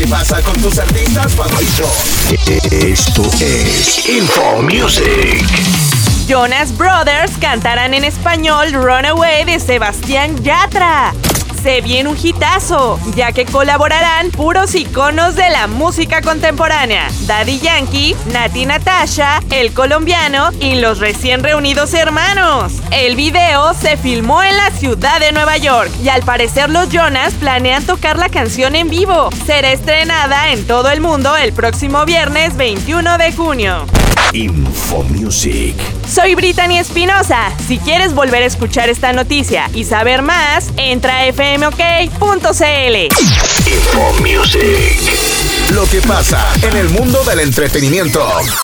que pasa con tus artistas favoritos. Esto es Info Music. Jonas Brothers cantarán en español Runaway de Sebastián Yatra. Se viene un hitazo, ya que colaborarán puros iconos de la música contemporánea: Daddy Yankee, Nati Natasha, El Colombiano y los recién reunidos hermanos. El video se filmó en la ciudad de Nueva York y al parecer los Jonas planean tocar la canción en vivo. Será estrenada en todo el mundo el próximo viernes 21 de junio. Info Music. Soy Brittany Espinosa. Si quieres volver a escuchar esta noticia y saber más, entra a fmok.cl. Info Music. Lo que pasa en el mundo del entretenimiento.